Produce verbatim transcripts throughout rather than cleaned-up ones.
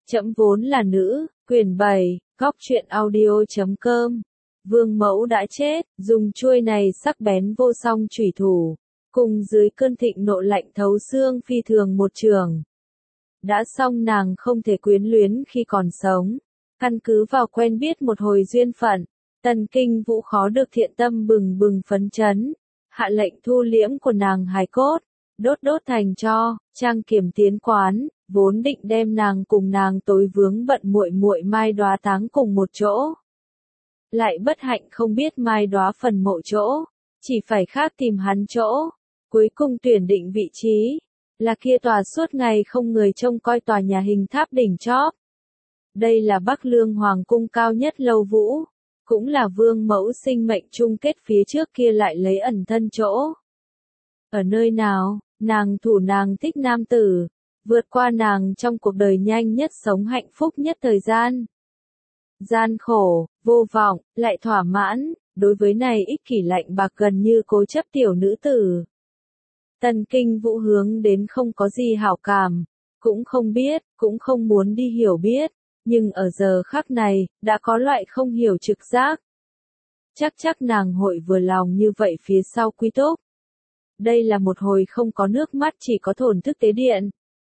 Trẫm vốn là nữ, quyển bảy, góc truyện audio chấm com. Vương mẫu đã chết, dùng chuôi này sắc bén vô song chủy thủ, cùng dưới cơn thịnh nộ lạnh thấu xương phi thường một trường. Đã xong nàng không thể quyến luyến khi còn sống. Căn cứ vào quen biết một hồi duyên phận, Tần Kinh Vũ khó được thiện tâm bừng bừng phấn chấn, hạ lệnh thu liễm của nàng hài cốt, đốt đốt thành tro, trang kiểm tiến quán, vốn định đem nàng cùng nàng tối vướng bận muội muội Mai Đóa táng cùng một chỗ. Lại bất hạnh không biết Mai Đóa phần mộ chỗ, chỉ phải khác tìm hắn chỗ, cuối cùng tuyển định vị trí, là kia tòa suốt ngày không người trông coi tòa nhà hình tháp đỉnh chóp. Đây là Bắc Lương Hoàng cung cao nhất Lâu Vũ, cũng là vương mẫu sinh mệnh chung kết phía trước kia lại lấy ẩn thân chỗ. Ở nơi nào, nàng thủ nàng thích nam tử, vượt qua nàng trong cuộc đời nhanh nhất sống hạnh phúc nhất thời gian. Gian khổ, vô vọng, lại thỏa mãn, đối với này ích kỷ lạnh bạc gần như cố chấp tiểu nữ tử. Tần Kinh Vũ hướng đến không có gì hảo cảm, cũng không biết, cũng không muốn đi hiểu biết, nhưng ở giờ khắc này, đã có loại không hiểu trực giác. Chắc chắc nàng hội vừa lòng như vậy phía sau quy túc. Đây là một hồi không có nước mắt chỉ có thổn thức tế điện.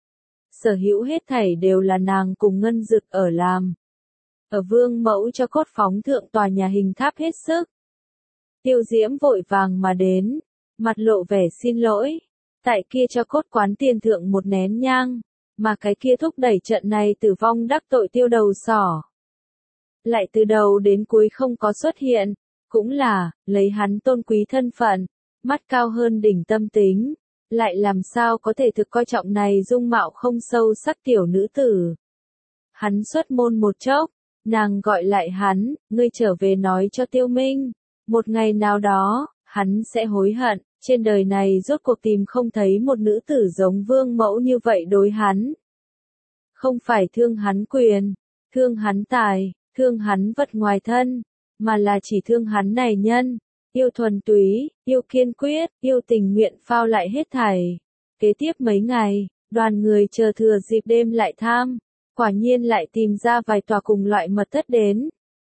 Sở hữu hết thảy đều là nàng cùng Ngân Dực ở làm. Ở vương mẫu cho cốt phóng thượng tòa nhà hình tháp hết sức. Tiêu Diễm vội vàng mà đến, mặt lộ vẻ xin lỗi. Tại kia cho cốt quán tiền thượng một nén nhang, mà cái kia thúc đẩy trận này tử vong đắc tội tiêu đầu sỏ. Lại từ đầu đến cuối không có xuất hiện, cũng là, lấy hắn tôn quý thân phận, mắt cao hơn đỉnh tâm tính, lại làm sao có thể thực coi trọng này dung mạo không sâu sắc tiểu nữ tử. Hắn xuất môn một chốc, nàng gọi lại hắn, ngươi trở về nói cho Tiêu Minh, một ngày nào đó, hắn sẽ hối hận, trên đời này rốt cuộc tìm không thấy một nữ tử giống vương mẫu như vậy đối hắn. Không phải thương hắn quyền, thương hắn tài, thương hắn vật ngoài thân, mà là chỉ thương hắn này nhân, yêu thuần túy, yêu kiên quyết, yêu tình nguyện phao lại hết thảy. Kế tiếp mấy ngày, đoàn người chờ thừa dịp đêm lại tham, quả nhiên lại tìm ra vài tòa cùng loại mật thất đến.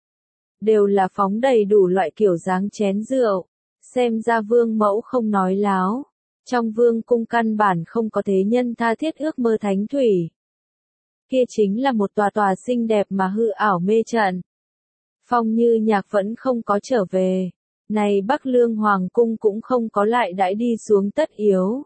Đều là phóng đầy đủ loại kiểu dáng chén rượu, xem ra vương mẫu không nói láo. Trong vương cung căn bản không có thế nhân tha thiết ước mơ thánh thủy. Kia chính là một tòa tòa xinh đẹp mà hư ảo mê trận. Phong Như Nhạc vẫn không có trở về. Này Bắc Lương Hoàng cung cũng không có lại đãi đi xuống tất yếu.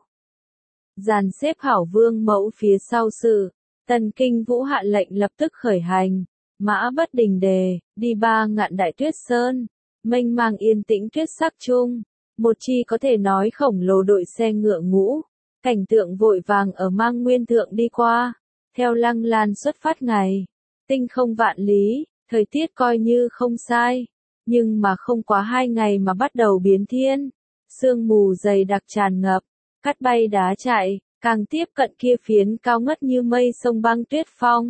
Dàn xếp hảo vương mẫu phía sau sự, Tần Kinh Vũ hạ lệnh lập tức khởi hành, mã bất đình đề, đi ba ngạn đại tuyết sơn, mênh mang yên tĩnh tuyết sắc chung, một chi có thể nói khổng lồ đội xe ngựa ngũ, cảnh tượng vội vàng ở Mang Nguyên thượng đi qua, theo Lăng Lan xuất phát ngày, tinh không vạn lý, thời tiết coi như không sai. Nhưng mà không quá hai ngày mà bắt đầu biến thiên, sương mù dày đặc tràn ngập, cát bay đá chạy, càng tiếp cận kia phiến cao ngất như mây sông băng tuyết phong.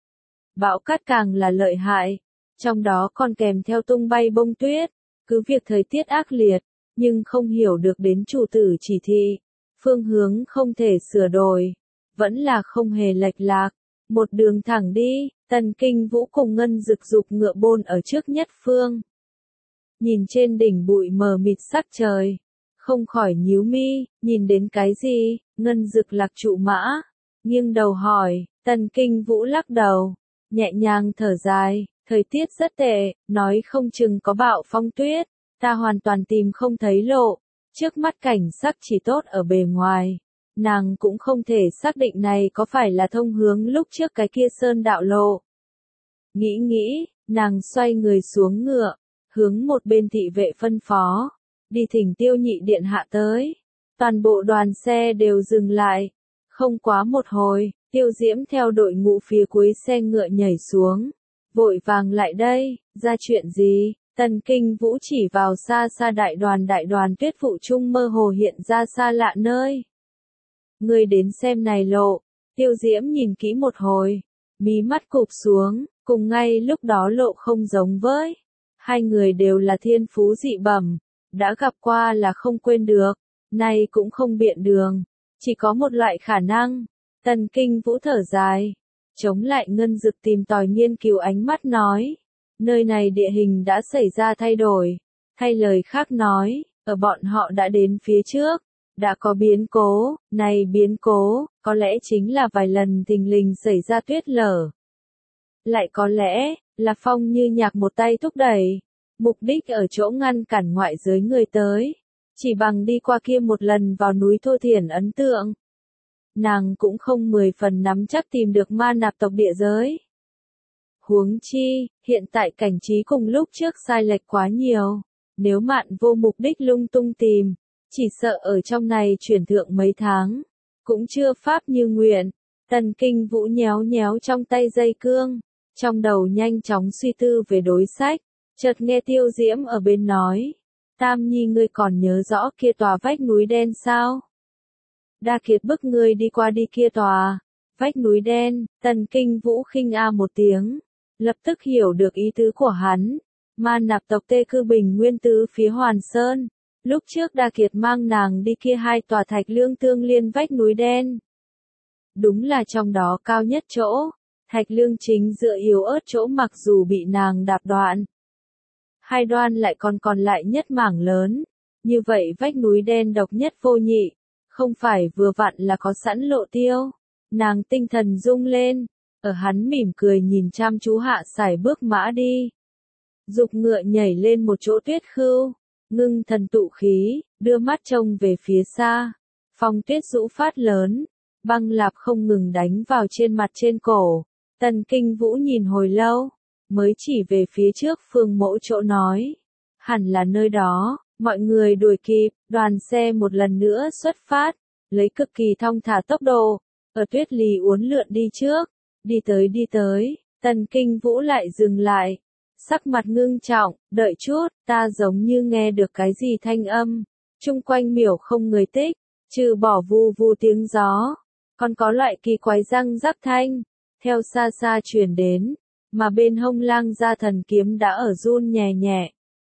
Bão cát càng là lợi hại, trong đó còn kèm theo tung bay bông tuyết, cứ việc thời tiết ác liệt, nhưng không hiểu được đến chủ tử chỉ thị, phương hướng không thể sửa đổi, vẫn là không hề lệch lạc, một đường thẳng đi, Tần Kinh Vũ cùng Ngân Dực dục ngựa bôn ở trước nhất phương. Nhìn trên đỉnh bụi mờ mịt sắc trời, không khỏi nhíu mi, nhìn đến cái gì, Ngân Dực lạc trụ mã, nghiêng đầu hỏi, Tần Kinh Vũ lắc đầu, nhẹ nhàng thở dài, thời tiết rất tệ, nói không chừng có bão phong tuyết, ta hoàn toàn tìm không thấy lộ, trước mắt cảnh sắc chỉ tốt ở bề ngoài, nàng cũng không thể xác định này có phải là thông hướng lúc trước cái kia sơn đạo lộ. Nghĩ nghĩ, nàng xoay người xuống ngựa, hướng một bên thị vệ phân phó, đi thỉnh Tiêu nhị điện hạ tới. Toàn bộ đoàn xe đều dừng lại, không quá một hồi, Tiêu Diễm theo đội ngũ phía cuối xe ngựa nhảy xuống, vội vàng lại đây, ra chuyện gì? Tần Kinh Vũ chỉ vào xa xa đại đoàn đại đoàn tuyết phụ trung mơ hồ hiện ra xa lạ nơi. Người đến xem này lộ, Tiêu Diễm nhìn kỹ một hồi, mí mắt cụp xuống, cùng ngay lúc đó lộ không giống với. Hai người đều là thiên phú dị bẩm, đã gặp qua là không quên được, nay cũng không biện đường, chỉ có một loại khả năng. Tần Kinh Vũ thở dài, Chống lại Ngân Dực tìm tòi nghiên cứu ánh mắt nói. Nơi này địa hình đã xảy ra thay đổi. Thay lời khác nói, ở bọn họ đã đến phía trước. Đã có biến cố, này biến cố, có lẽ chính là vài lần thình lình xảy ra tuyết lở. Lại có lẽ, là Phong Như Nhạc một tay thúc đẩy. Mục đích ở chỗ ngăn cản ngoại giới người tới. Chỉ bằng đi qua kia một lần vào núi Thô Thiển ấn tượng. Nàng cũng không mười phần nắm chắc tìm được ma nạp tộc địa giới. Huống chi, hiện tại cảnh trí cùng lúc trước sai lệch quá nhiều. Nếu Mạn Vô mục đích lung tung tìm, chỉ sợ ở trong này chuyển thượng mấy tháng, cũng chưa pháp như nguyện. Tần Kinh Vũ nhéo nhéo trong tay dây cương, trong đầu nhanh chóng suy tư về đối sách, chợt nghe Tiêu Diễm ở bên nói, Tam Nhi ngươi còn nhớ rõ kia tòa vách núi đen sao? Đa Kiệt bức ngươi đi qua đi kia tòa, vách núi đen. Tần Kinh Vũ khinh a một tiếng, lập tức hiểu được ý tứ của hắn, ma nạp tộc Tê Cư Bình Nguyên tứ phía Hoàn Sơn. Lúc trước Đa Kiệt mang nàng đi kia hai tòa thạch lương tương liên vách núi đen. Đúng là trong đó cao nhất chỗ, thạch lương chính dựa yếu ớt chỗ mặc dù bị nàng đạp đoạn. Hai đoan lại còn còn lại nhất mảng lớn, như vậy vách núi đen độc nhất vô nhị, không phải vừa vặn là có sẵn lộ tiêu. Nàng tinh thần rung lên, ở hắn mỉm cười nhìn chăm chú hạ sải bước mã đi. Dục ngựa nhảy lên một chỗ tuyết khưu. Ngưng thần tụ khí, đưa mắt trông về phía xa. Phong tuyết rũ phát lớn, băng lạp không ngừng đánh vào trên mặt trên cổ. Tần Kinh Vũ nhìn hồi lâu, mới chỉ về phía trước phương mẫu chỗ nói. Hẳn là nơi đó, mọi người đuổi kịp, đoàn xe một lần nữa xuất phát, lấy cực kỳ thong thả tốc độ, ở tuyết lì uốn lượn đi trước, đi tới đi tới, Tần Kinh Vũ lại dừng lại. Sắc mặt ngưng trọng, đợi chút, ta giống như nghe được cái gì thanh âm. Trung quanh miểu không người tích, trừ bỏ vu vu tiếng gió. Còn có loại kỳ quái răng rắc thanh, theo xa xa truyền đến, mà bên hông lang gia thần kiếm đã ở run nhẹ nhẹ.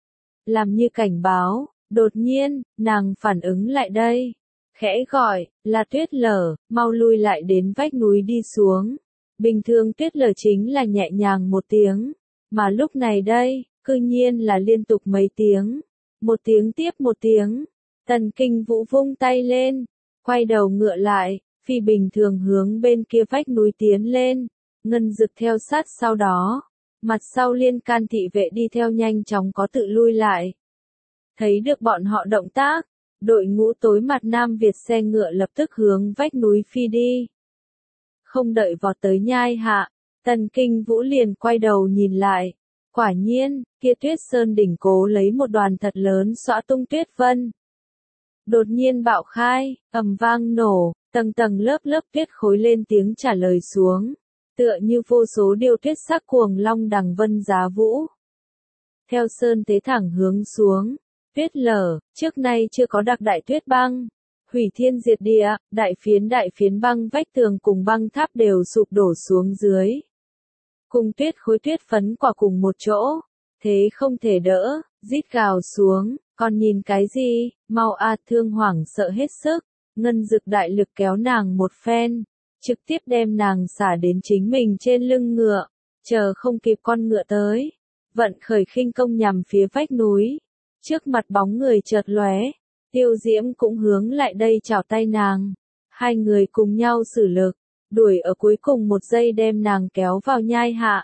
Làm như cảnh báo, đột nhiên, nàng phản ứng lại đây. Khẽ gọi, là tuyết lở, mau lui lại đến vách núi đi xuống. Bình thường tuyết lở chính là nhẹ nhàng một tiếng. Mà lúc này đây, cư nhiên là liên tục mấy tiếng. Một tiếng tiếp một tiếng. Tần Kinh Vũ vung tay lên. Quay đầu ngựa lại. Phi bình thường hướng bên kia vách núi tiến lên. Ngân Dực theo sát sau đó. Mặt sau liên can thị vệ đi theo nhanh chóng có tự lui lại. Thấy được bọn họ động tác. Đội ngũ tối mặt Nam Việt xe ngựa lập tức hướng vách núi phi đi. Không đợi vọt tới nhai hạ. Tần Kinh Vũ liền quay đầu nhìn lại. Quả nhiên, kia tuyết sơn đỉnh cố lấy một đoàn thật lớn xõa tung tuyết vân. Đột nhiên bạo khai, ầm vang nổ, tầng tầng lớp lớp tuyết khối lên tiếng trả lời xuống. Tựa như vô số điều tuyết sắc cuồng long đằng vân giá vũ. Theo sơn thế thẳng hướng xuống, tuyết lở, trước nay chưa có đặc đại tuyết băng. Hủy thiên diệt địa, đại phiến đại phiến băng vách tường cùng băng tháp đều sụp đổ xuống dưới. Cùng tuyết khối tuyết phấn quả cùng một chỗ, thế không thể đỡ, rít gào xuống, còn nhìn cái gì, mau a thương hoảng sợ hết sức, Ngân Dực đại lực kéo nàng một phen, trực tiếp đem nàng xả đến chính mình trên lưng ngựa, chờ không kịp con ngựa tới, vận khởi khinh công nhằm phía vách núi, trước mặt bóng người chợt lóe, Tiêu Diễm cũng hướng lại đây chào tay nàng, hai người cùng nhau sử lực. Đuổi ở cuối cùng một giây đem nàng kéo vào nhai hạ.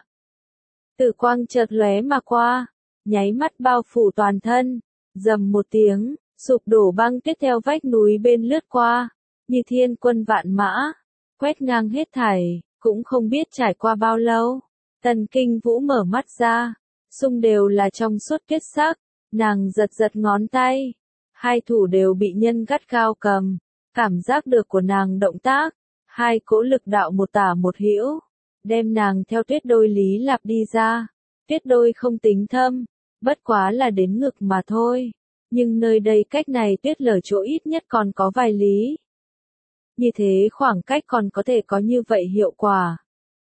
Tử quang chợt lóe mà qua, nháy mắt bao phủ toàn thân, rầm một tiếng, sụp đổ băng tuyết theo vách núi bên lướt qua, như thiên quân vạn mã, quét ngang hết thảy, cũng không biết trải qua bao lâu. Tần Kinh Vũ mở mắt ra, xung đều là trong suốt tuyết sắc, nàng giật giật ngón tay, hai thủ đều bị nhân gắt gao cầm, cảm giác được của nàng động tác. Hai cỗ lực đạo một tả một hữu, đem nàng theo tuyết đôi lý lạp đi ra. Tuyết đôi không tính thâm, bất quá là đến ngực mà thôi. Nhưng nơi đây cách này tuyết lở chỗ ít nhất còn có vài lý. Như thế khoảng cách còn có thể có như vậy hiệu quả.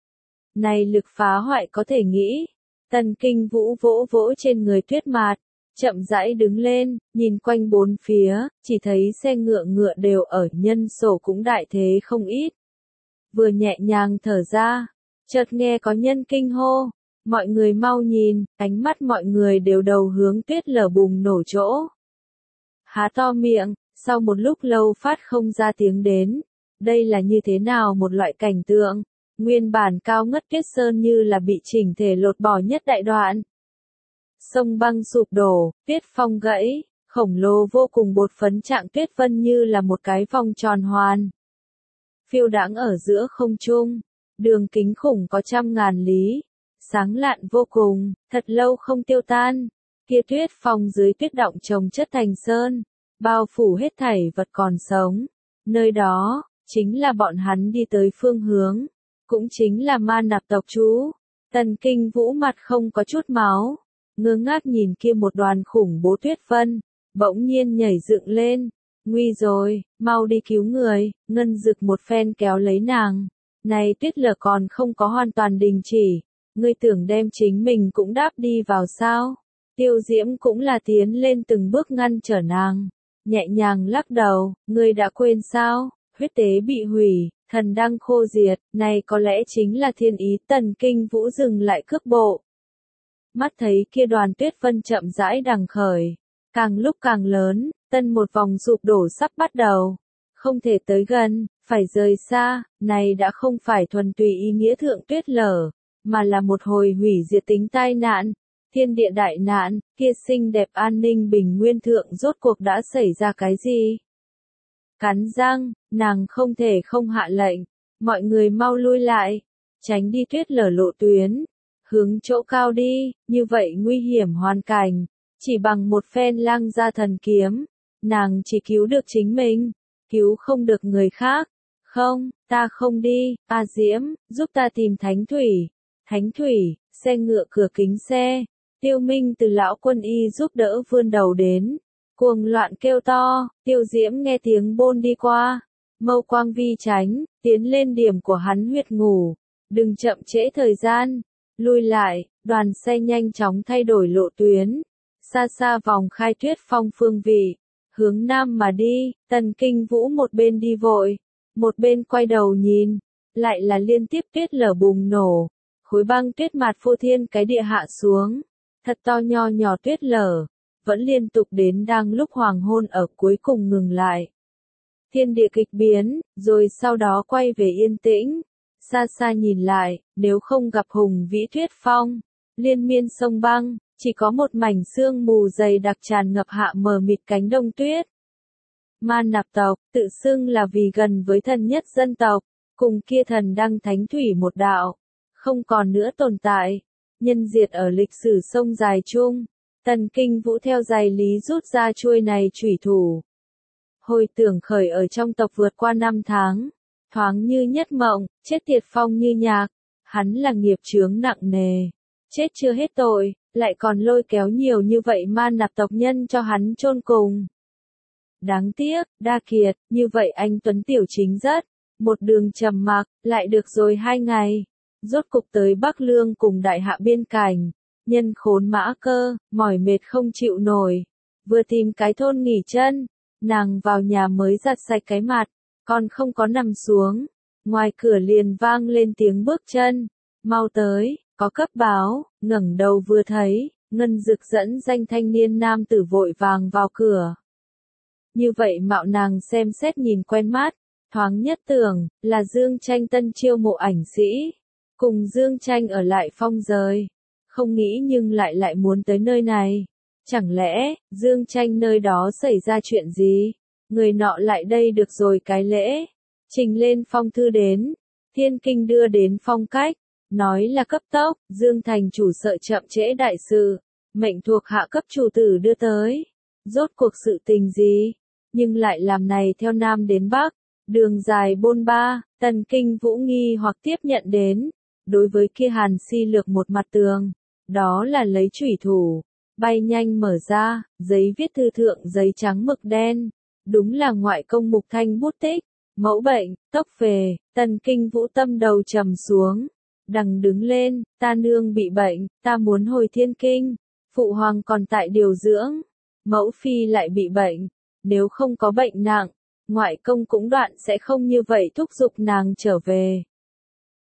Này lực phá hoại có thể nghĩ. Tần Kinh Vũ vỗ vỗ trên người tuyết mạt. Chậm rãi đứng lên, nhìn quanh bốn phía, chỉ thấy xe ngựa ngựa đều ở, nhân sổ cũng đại thế không ít. Vừa nhẹ nhàng thở ra, Chợt nghe có nhân kinh hô, mọi người mau nhìn, ánh mắt mọi người đều đầu hướng tuyết lở bùng nổ chỗ. Há to miệng, sau một lúc lâu phát không ra tiếng đến. Đây là như thế nào một loại cảnh tượng? Nguyên bản cao ngất tuyết sơn như là bị chỉnh thể lột bỏ nhất đại đoạn. Sông băng sụp đổ, tuyết phong gãy, khổng lồ vô cùng bột phấn trạng tuyết vân như là một cái vòng tròn hoàn. Phiêu đãng ở giữa không trung, đường kính khủng có trăm ngàn lý, sáng lạn vô cùng, thật lâu không tiêu tan. Kia tuyết phong dưới tuyết động chồng chất thành sơn, bao phủ hết thảy vật còn sống. Nơi đó, chính là bọn hắn đi tới phương hướng, cũng chính là Ma Nạp tộc chú. Tần Kinh Vũ mặt không có chút máu, ngơ ngác nhìn kia một đoàn khủng bố tuyết vân, bỗng nhiên nhảy dựng lên. Nguy rồi, mau đi cứu người, Ngân Dực một phen kéo lấy nàng. Này tuyết lở còn không có hoàn toàn đình chỉ, ngươi tưởng đem chính mình cũng đáp đi vào sao? Tiêu Diễm cũng là tiến lên từng bước ngăn trở nàng, nhẹ nhàng lắc đầu, ngươi đã quên sao? Huyết tế bị hủy, thần đang khô diệt, này có lẽ chính là thiên ý. Tần Kinh Vũ dừng lại cước bộ. Mắt thấy kia đoàn tuyết vân chậm rãi đằng khởi, càng lúc càng lớn, tân một vòng sụp đổ sắp bắt đầu. Không thể tới gần, phải rời xa, này đã không phải thuần túy ý nghĩa thượng tuyết lở, mà là một hồi hủy diệt tính tai nạn. Thiên địa đại nạn, kia xinh đẹp an ninh bình nguyên thượng rốt cuộc đã xảy ra cái gì? Cắn răng, nàng không thể không hạ lệnh, mọi người mau lui lại, tránh đi tuyết lở lộ tuyến, hướng chỗ cao đi, như vậy nguy hiểm hoàn cảnh, chỉ bằng một phen Lăng Gia thần kiếm, nàng chỉ cứu được chính mình, cứu không được người khác. Không, ta không đi, A Diễm, giúp ta tìm Thánh Thủy. Thánh Thủy, xe ngựa cửa kính xe. Tiêu Minh từ lão quân y giúp đỡ vươn đầu đến, cuồng loạn kêu to. Tiêu Diễm nghe tiếng bôn đi qua, mâu quang vi tránh, tiến lên điểm của hắn huyệt ngủ. Đừng chậm trễ thời gian, lui lại, đoàn xe nhanh chóng thay đổi lộ tuyến, xa xa vòng khai tuyết phong phương vị, hướng nam mà đi. Tần Kinh Vũ một bên đi vội, một bên quay đầu nhìn, lại là liên tiếp tuyết lở bùng nổ, khối băng tuyết mạt phô thiên cái địa hạ xuống, thật to nho nhỏ tuyết lở, vẫn liên tục đến đang lúc hoàng hôn ở cuối cùng ngừng lại. Thiên địa kịch biến, rồi sau đó quay về yên tĩnh, xa xa nhìn lại, nếu không gặp hùng vĩ tuyết phong, liên miên sông băng, chỉ có một mảnh sương mù dày đặc tràn ngập hạ mờ mịt cánh đông tuyết. Ma Nạp tộc, tự xưng là vì gần với thần nhất dân tộc, cùng kia thần đăng thánh thủy một đạo, không còn nữa tồn tại, nhân diệt ở lịch sử sông dài chung. Tần Kinh Vũ theo giày lý rút ra chuôi này chủy thủ. Hồi tưởng khởi ở trong tộc vượt qua năm tháng, thoáng như nhất mộng, chết tiệt phong như nhạc, hắn là nghiệp chướng nặng nề, chết chưa hết tội, lại còn lôi kéo nhiều như vậy Ma Nạp tộc nhân cho hắn chôn cùng. Đáng tiếc, đa kiệt, như vậy anh Tuấn Tiểu Chính rất, một đường trầm mặc, lại được rồi hai ngày, rốt cục tới Bắc Lương cùng đại hạ biên cảnh, nhân khốn mã cơ, mỏi mệt không chịu nổi, vừa tìm cái thôn nghỉ chân, nàng vào nhà mới giặt sạch cái mặt, còn không có nằm xuống, ngoài cửa liền vang lên tiếng bước chân, mau tới, có cấp báo. Ngẩng đầu vừa thấy, Ngân Dực dẫn danh thanh niên nam tử vội vàng vào cửa. Như vậy mạo nàng xem xét nhìn quen mắt, thoáng nhất tưởng, là Dương Tranh tân chiêu mộ ảnh sĩ, cùng Dương Tranh ở lại phong rời, không nghĩ nhưng lại lại muốn tới nơi này. Chẳng lẽ, Dương Tranh nơi đó xảy ra chuyện gì? Người nọ lại đây được rồi cái lễ, trình lên phong thư đến, thiên kinh đưa đến phong cách, nói là cấp tốc, Dương thành chủ sợ chậm trễ đại sự, mệnh thuộc hạ cấp chủ tử đưa tới. Rốt cuộc sự tình gì? Nhưng lại làm này theo Nam đến Bắc, đường dài bôn ba. Tần Kinh Vũ nghi hoặc tiếp nhận đến, đối với kia Hàn Si lược một mặt tường, đó là lấy chủy thủ, bay nhanh mở ra, giấy viết thư thượng giấy trắng mực đen, đúng là ngoại công Mục Thanh bút tích, mẫu bệnh, tốc phề. Tần Kinh Vũ tâm đầu trầm xuống, đằng đứng lên, ta nương bị bệnh, ta muốn hồi thiên kinh, phụ hoàng còn tại điều dưỡng, mẫu phi lại bị bệnh, nếu không có bệnh nặng, ngoại công cũng đoạn sẽ không như vậy thúc giục nàng trở về.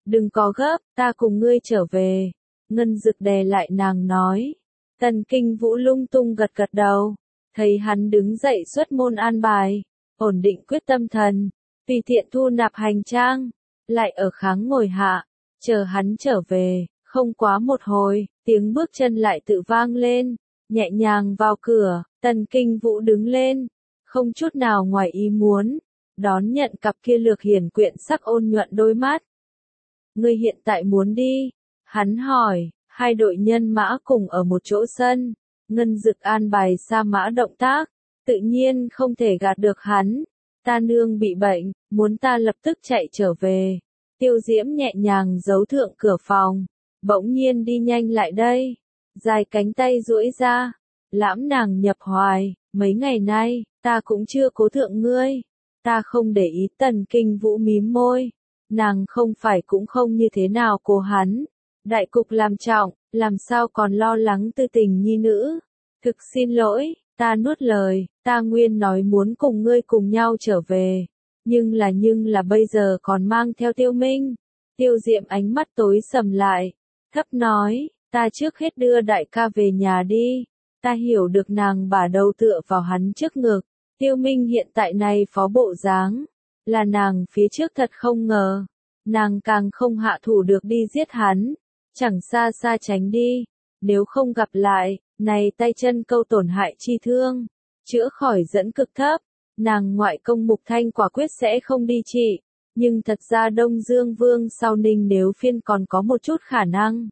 Đừng có gấp, ta cùng ngươi trở về. Ngân Dực đè lại nàng nói. Tần Kinh Vũ lung tung gật gật đầu. Thấy hắn đứng dậy xuất môn an bài. Ổn định quyết tâm thần. Tùy tiện thu nạp hành trang. Lại ở kháng ngồi hạ. Chờ hắn trở về. Không quá một hồi, tiếng bước chân lại tự vang lên. Nhẹ nhàng vào cửa, Tần Kinh Vũ đứng lên. Không chút nào ngoài ý muốn. Đón nhận cặp kia lược hiển quyện sắc ôn nhuận đôi mắt. Ngươi hiện tại muốn đi? Hắn hỏi. Hai đội nhân mã cùng ở một chỗ sân. Ngân Dực an bài sa mã động tác. Tự nhiên không thể gạt được hắn. Ta nương bị bệnh, muốn ta lập tức chạy trở về. Tiêu Diễm nhẹ nhàng giấu thượng cửa phòng. Bỗng nhiên đi nhanh lại đây. Dài cánh tay duỗi ra. Lãm nàng nhập hoài. Mấy ngày nay, ta cũng chưa cố thượng ngươi. Ta không để ý. Tần Kinh Vũ mím môi. Nàng không phải cũng không như thế nào cô hắn. Đại cục làm trọng, làm sao còn lo lắng tư tình nhi nữ. Thực xin lỗi, ta nuốt lời, ta nguyên nói muốn cùng ngươi cùng nhau trở về. Nhưng là nhưng là bây giờ còn mang theo Tiêu Minh. Tiêu Diệm ánh mắt tối sầm lại. Thấp nói, ta trước hết đưa đại ca về nhà đi. Ta hiểu được nàng bả đầu tựa vào hắn trước ngực. Tiêu Minh hiện tại này phó bộ dáng. Là nàng phía trước thật không ngờ. Nàng càng không hạ thủ được đi giết hắn. Chẳng xa xa tránh đi. Nếu không gặp lại, này tay chân câu tổn hại chi thương. Chữa khỏi dẫn cực thấp. Nàng ngoại công Mục Thanh quả quyết sẽ không đi trị. Nhưng thật ra Đông Dương Vương sau Ninh nếu phiên còn có một chút khả năng.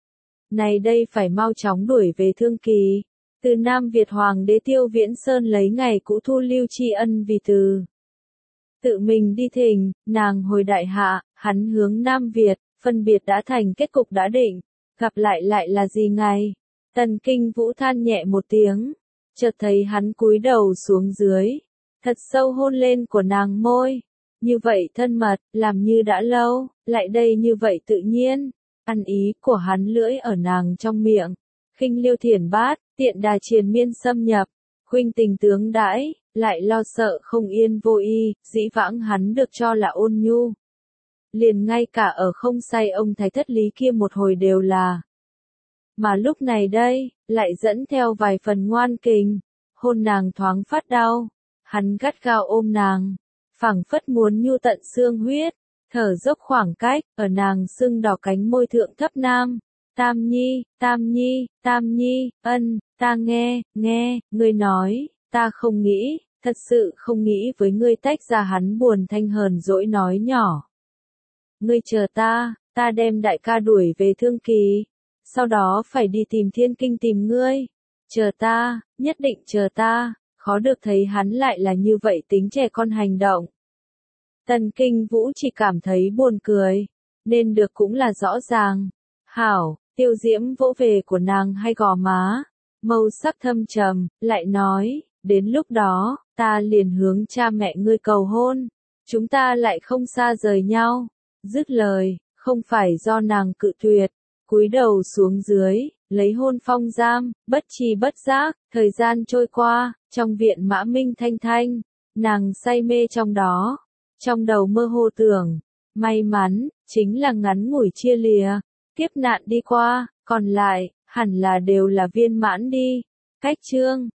Này đây phải mau chóng đuổi về Thương Kỳ. Từ Nam Việt Hoàng đế Tiêu Viễn Sơn lấy ngày cũ thu lưu tri ân vì từ. Tự mình đi thỉnh, nàng hồi đại hạ, hắn hướng Nam Việt, phân biệt đã thành kết cục đã định. Gặp lại lại là gì ngày? Tần Kinh Vũ than nhẹ một tiếng. Chợt thấy hắn cúi đầu xuống dưới. Thật sâu hôn lên của nàng môi. Như vậy thân mật, làm như đã lâu, lại đây như vậy tự nhiên. Ăn ý của hắn lưỡi ở nàng trong miệng. Khinh liêu thiển bát, tiện đà triền miên xâm nhập. Khuynh tình tướng đãi, lại lo sợ không yên vô y, dĩ vãng hắn được cho là ôn nhu. Liền ngay cả ở không say ông thái thất lý kia một hồi đều là. Mà lúc này đây, lại dẫn theo vài phần ngoan kình. Hôn nàng thoáng phát đau. Hắn gắt gao ôm nàng. Phảng phất muốn nhu tận xương huyết. Thở dốc khoảng cách, ở nàng sưng đỏ cánh môi thượng thấp nam. Tam Nhi, Tam Nhi, Tam Nhi, ân, ta nghe, nghe, ngươi nói, ta không nghĩ, thật sự không nghĩ với ngươi tách ra. Hắn buồn thanh hờn dỗi nói nhỏ. Ngươi chờ ta, ta đem đại ca đuổi về Thương Kỳ, sau đó phải đi tìm Thiên Kinh tìm ngươi. Chờ ta, nhất định chờ ta, khó được thấy hắn lại là như vậy tính trẻ con hành động. Tần Kinh Vũ chỉ cảm thấy buồn cười, nên được cũng là rõ ràng. Hảo, Tiêu Diễm vỗ về của nàng hay gò má, màu sắc thâm trầm, lại nói, đến lúc đó, ta liền hướng cha mẹ ngươi cầu hôn, chúng ta lại không xa rời nhau. Dứt lời, không phải do nàng cự tuyệt, cúi đầu xuống dưới, lấy hôn phong giam, bất tri bất giác, thời gian trôi qua, trong viện Mã Minh thanh thanh, nàng say mê trong đó, trong đầu mơ hồ tưởng, may mắn, chính là ngắn ngủi chia lìa, kiếp nạn đi qua, còn lại, hẳn là đều là viên mãn đi. Cách chương